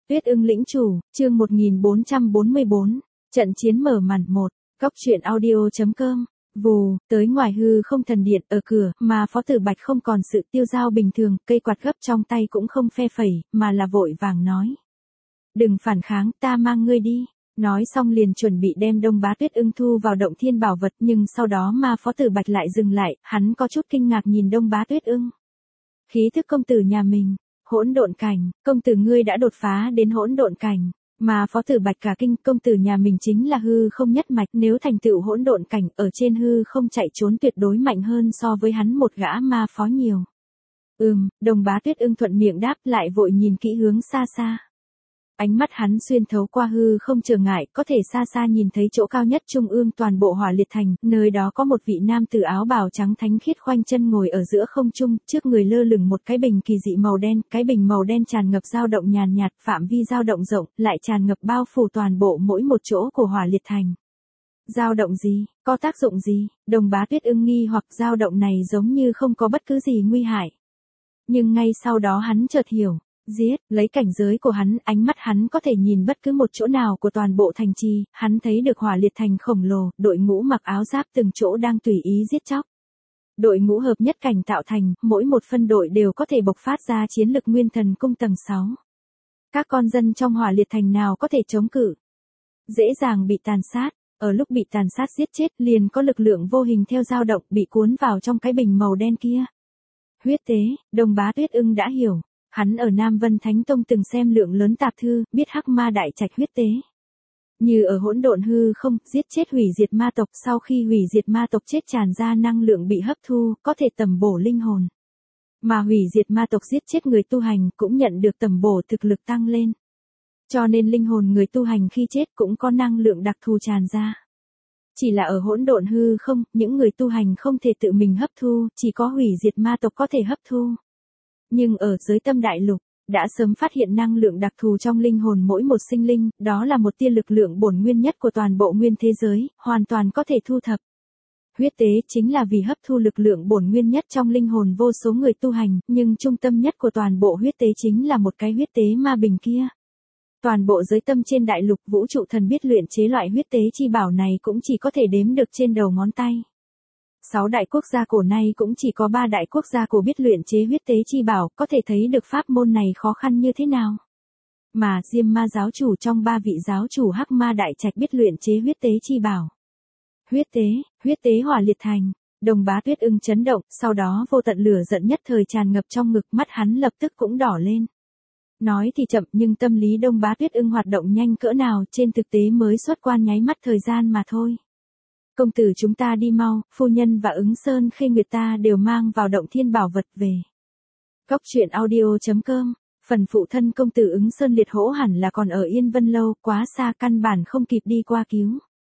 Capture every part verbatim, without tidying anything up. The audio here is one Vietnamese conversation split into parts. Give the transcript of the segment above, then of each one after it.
Tuyết ưng lĩnh chủ, chương một nghìn bốn trăm bốn mươi bốn, trận chiến mở màn một, góc truyện audio chấm com. Vù, tới ngoài hư không thần điện ở cửa, mà Phó Tử Bạch không còn sự tiêu dao bình thường, cây quạt gấp trong tay cũng không phe phẩy, mà là vội vàng nói. Đừng phản kháng, ta mang ngươi đi. Nói xong liền chuẩn bị đem Đông Bá Tuyết ưng thu vào động thiên bảo vật, nhưng sau đó mà Phó Tử Bạch lại dừng lại, hắn có chút kinh ngạc nhìn Đông Bá Tuyết ưng. Khí thức công tử nhà mình, hỗn độn cảnh, công tử ngươi đã đột phá đến hỗn độn cảnh. Mà Phó Tử Bạch cả kinh, công tử nhà mình chính là hư không nhất mạch, nếu thành tựu hỗn độn cảnh ở trên hư không chạy trốn tuyệt đối mạnh hơn so với hắn một gã ma phó nhiều. Ừm, Đông Bá Tuyết ưng thuận miệng đáp, lại vội nhìn kỹ hướng xa xa. Ánh mắt hắn xuyên thấu qua hư không trở ngại, có thể xa xa nhìn thấy chỗ cao nhất trung ương toàn bộ Hỏa Liệt Thành, nơi đó có một vị nam tử áo bào trắng thánh khiết khoanh chân ngồi ở giữa không trung, trước người lơ lửng một cái bình kỳ dị màu đen, cái bình màu đen tràn ngập dao động nhàn nhạt, phạm vi dao động rộng, lại tràn ngập bao phủ toàn bộ mỗi một chỗ của Hỏa Liệt Thành. Dao động gì, có tác dụng gì? Đông Bá Tuyết ưng nghi hoặc dao động này giống như không có bất cứ gì nguy hại. Nhưng ngay sau đó hắn chợt hiểu. Giết, lấy cảnh giới của hắn, ánh mắt hắn có thể nhìn bất cứ một chỗ nào của toàn bộ thành trì, hắn thấy được Hỏa Liệt Thành khổng lồ, đội ngũ mặc áo giáp từng chỗ đang tùy ý giết chóc. Đội ngũ hợp nhất cảnh tạo thành, mỗi một phân đội đều có thể bộc phát ra chiến lực nguyên thần cung tầng sáu. Các con dân trong Hỏa Liệt Thành nào có thể chống cự? Dễ dàng bị tàn sát, ở lúc bị tàn sát giết chết liền có lực lượng vô hình theo dao động bị cuốn vào trong cái bình màu đen kia. Huyết tế, Đông Bá Tuyết ưng đã hiểu. Hắn ở Nam Vân Thánh Tông từng xem lượng lớn tạp thư, biết hắc ma đại trạch huyết tế. Như ở hỗn độn hư không, giết chết hủy diệt ma tộc, sau khi hủy diệt ma tộc chết tràn ra năng lượng bị hấp thu, có thể tầm bổ linh hồn. Mà hủy diệt ma tộc giết chết người tu hành cũng nhận được tầm bổ thực lực tăng lên. Cho nên linh hồn người tu hành khi chết cũng có năng lượng đặc thù tràn ra. Chỉ là ở hỗn độn hư không, những người tu hành không thể tự mình hấp thu, chỉ có hủy diệt ma tộc có thể hấp thu. Nhưng ở giới tâm đại lục, đã sớm phát hiện năng lượng đặc thù trong linh hồn mỗi một sinh linh, đó là một tia lực lượng bổn nguyên nhất của toàn bộ nguyên thế giới, hoàn toàn có thể thu thập. Huyết tế chính là vì hấp thu lực lượng bổn nguyên nhất trong linh hồn vô số người tu hành, nhưng trung tâm nhất của toàn bộ huyết tế chính là một cái huyết tế ma bình kia. Toàn bộ giới tâm trên đại lục vũ trụ thần biết luyện chế loại huyết tế chi bảo này cũng chỉ có thể đếm được trên đầu ngón tay. Sáu đại quốc gia cổ nay cũng chỉ có ba đại quốc gia cổ biết luyện chế huyết tế chi bảo, có thể thấy được pháp môn này khó khăn như thế nào. Mà Diêm Ma giáo chủ trong ba vị giáo chủ hắc ma đại trạch biết luyện chế huyết tế chi bảo. Huyết tế, huyết tế Hỏa Liệt Thành, Đông Bá Tuyết ưng chấn động, sau đó vô tận lửa giận nhất thời tràn ngập trong ngực, mắt hắn lập tức cũng đỏ lên. Nói thì chậm nhưng tâm lý Đông Bá Tuyết ưng hoạt động nhanh cỡ nào, trên thực tế mới xuất quan nháy mắt thời gian mà thôi. Công tử chúng ta đi mau, phu nhân và ứng sơn khê nguyệt ta đều mang vào động thiên bảo vật về. Góc truyện audio chấm com, phần phụ thân công tử ứng sơn liệt hổ hẳn là còn ở Yên Vân Lâu, quá xa căn bản không kịp đi qua cứu.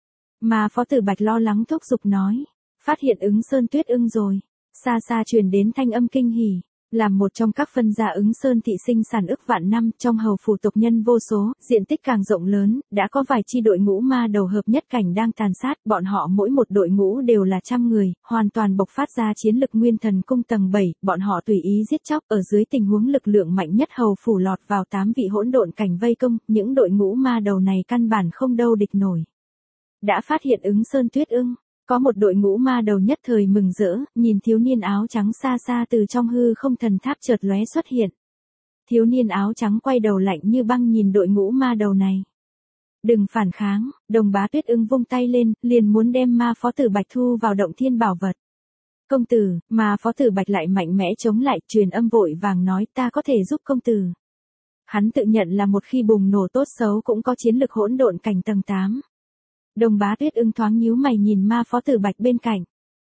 Mà Phó Tử Bạch lo lắng thúc giục nói, phát hiện ứng sơn tuyết ưng rồi, xa xa truyền đến thanh âm kinh hỉ. Làm một trong các phân gia ứng sơn thị sinh sản ức vạn năm, trong hầu phủ tộc nhân vô số, diện tích càng rộng lớn, đã có vài chi đội ngũ ma đầu hợp nhất cảnh đang tàn sát, bọn họ mỗi một đội ngũ đều là trăm người, hoàn toàn bộc phát ra chiến lực nguyên thần cung tầng bảy, bọn họ tùy ý giết chóc, ở dưới tình huống lực lượng mạnh nhất hầu phủ lọt vào tám vị hỗn độn cảnh vây công, những đội ngũ ma đầu này căn bản không đâu địch nổi. Đã phát hiện ứng sơn tuyết ưng. Có một đội ngũ ma đầu nhất thời mừng rỡ, nhìn thiếu niên áo trắng xa xa từ trong hư không thần tháp chợt lóe xuất hiện. Thiếu niên áo trắng quay đầu lạnh như băng nhìn đội ngũ ma đầu này. Đừng phản kháng, Đông Bá Tuyết ưng vung tay lên, liền muốn đem ma Phó Tử Bạch thu vào động thiên bảo vật. Công tử, mà Phó Tử Bạch lại mạnh mẽ chống lại, truyền âm vội vàng nói ta có thể giúp công tử. Hắn tự nhận là một khi bùng nổ tốt xấu cũng có chiến lực hỗn độn cảnh tầng tám. Đông Bá Tuyết ưng thoáng nhíu mày nhìn ma Phó Tử Bạch bên cạnh.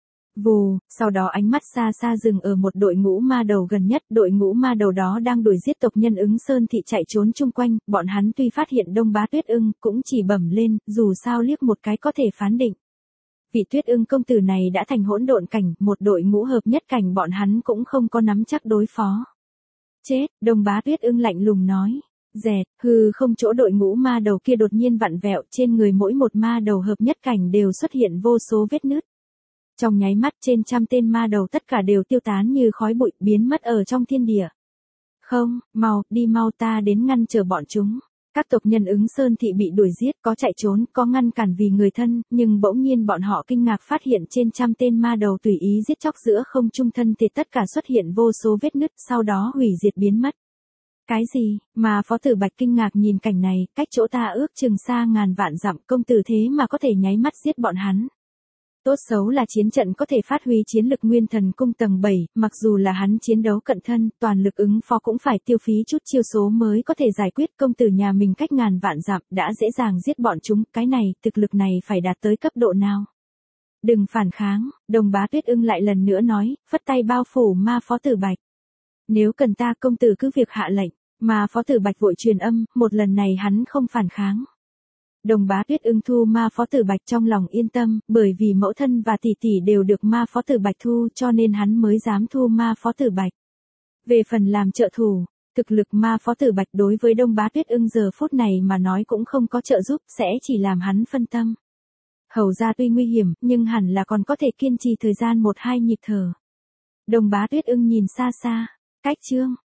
Vù, sau đó ánh mắt xa xa dừng ở một đội ngũ ma đầu gần nhất, đội ngũ ma đầu đó đang đuổi giết tộc nhân ứng sơn thị chạy trốn chung quanh, bọn hắn tuy phát hiện Đông Bá Tuyết ưng, cũng chỉ bẩm lên, dù sao liếc một cái có thể phán định. Vị Tuyết ưng công tử này đã thành hỗn độn cảnh, một đội ngũ hợp nhất cảnh bọn hắn cũng không có nắm chắc đối phó. Chết, Đông Bá Tuyết ưng lạnh lùng nói. Dẹt, hư không chỗ đội ngũ ma đầu kia đột nhiên vặn vẹo, trên người mỗi một ma đầu hợp nhất cảnh đều xuất hiện vô số vết nứt. Trong nháy mắt trên trăm tên ma đầu tất cả đều tiêu tán như khói bụi, biến mất ở trong thiên địa. Không, mau, đi mau ta đến ngăn chờ bọn chúng. Các tộc nhân Ứng Sơn thị bị đuổi giết, có chạy trốn, có ngăn cản vì người thân, nhưng bỗng nhiên bọn họ kinh ngạc phát hiện trên trăm tên ma đầu tùy ý giết chóc giữa không trung thân thì tất cả xuất hiện vô số vết nứt, sau đó hủy diệt biến mất. Cái gì, mà Phó Tử Bạch kinh ngạc nhìn cảnh này, cách chỗ ta ước chừng xa ngàn vạn dặm, công tử thế mà có thể nháy mắt giết bọn hắn. Tốt xấu là chiến trận có thể phát huy chiến lực Nguyên Thần Cung tầng bảy, mặc dù là hắn chiến đấu cận thân, toàn lực ứng phó cũng phải tiêu phí chút chiêu số mới có thể giải quyết, công tử nhà mình cách ngàn vạn dặm đã dễ dàng giết bọn chúng, cái này, thực lực này phải đạt tới cấp độ nào? Đừng phản kháng, Đồng Bá Tuyết Ưng lại lần nữa nói, phất tay bao phủ ma Phó Tử Bạch. Nếu cần ta công tử cứ việc hạ lệnh, mà Phó Tử Bạch vội truyền âm, một lần này hắn không phản kháng. Đồng Bá Tuyết Ưng thu ma Phó Tử Bạch trong lòng yên tâm, bởi vì mẫu thân và tỷ tỷ đều được ma Phó Tử Bạch thu cho nên hắn mới dám thu ma Phó Tử Bạch. Về phần làm trợ thủ, thực lực ma Phó Tử Bạch đối với Đông Bá Tuyết Ưng giờ phút này mà nói cũng không có trợ giúp, sẽ chỉ làm hắn phân tâm. Hầu ra tuy nguy hiểm, nhưng hẳn là còn có thể kiên trì thời gian một hai nhịp thở. Đồng Bá Tuyết Ưng nhìn xa xa, cách chương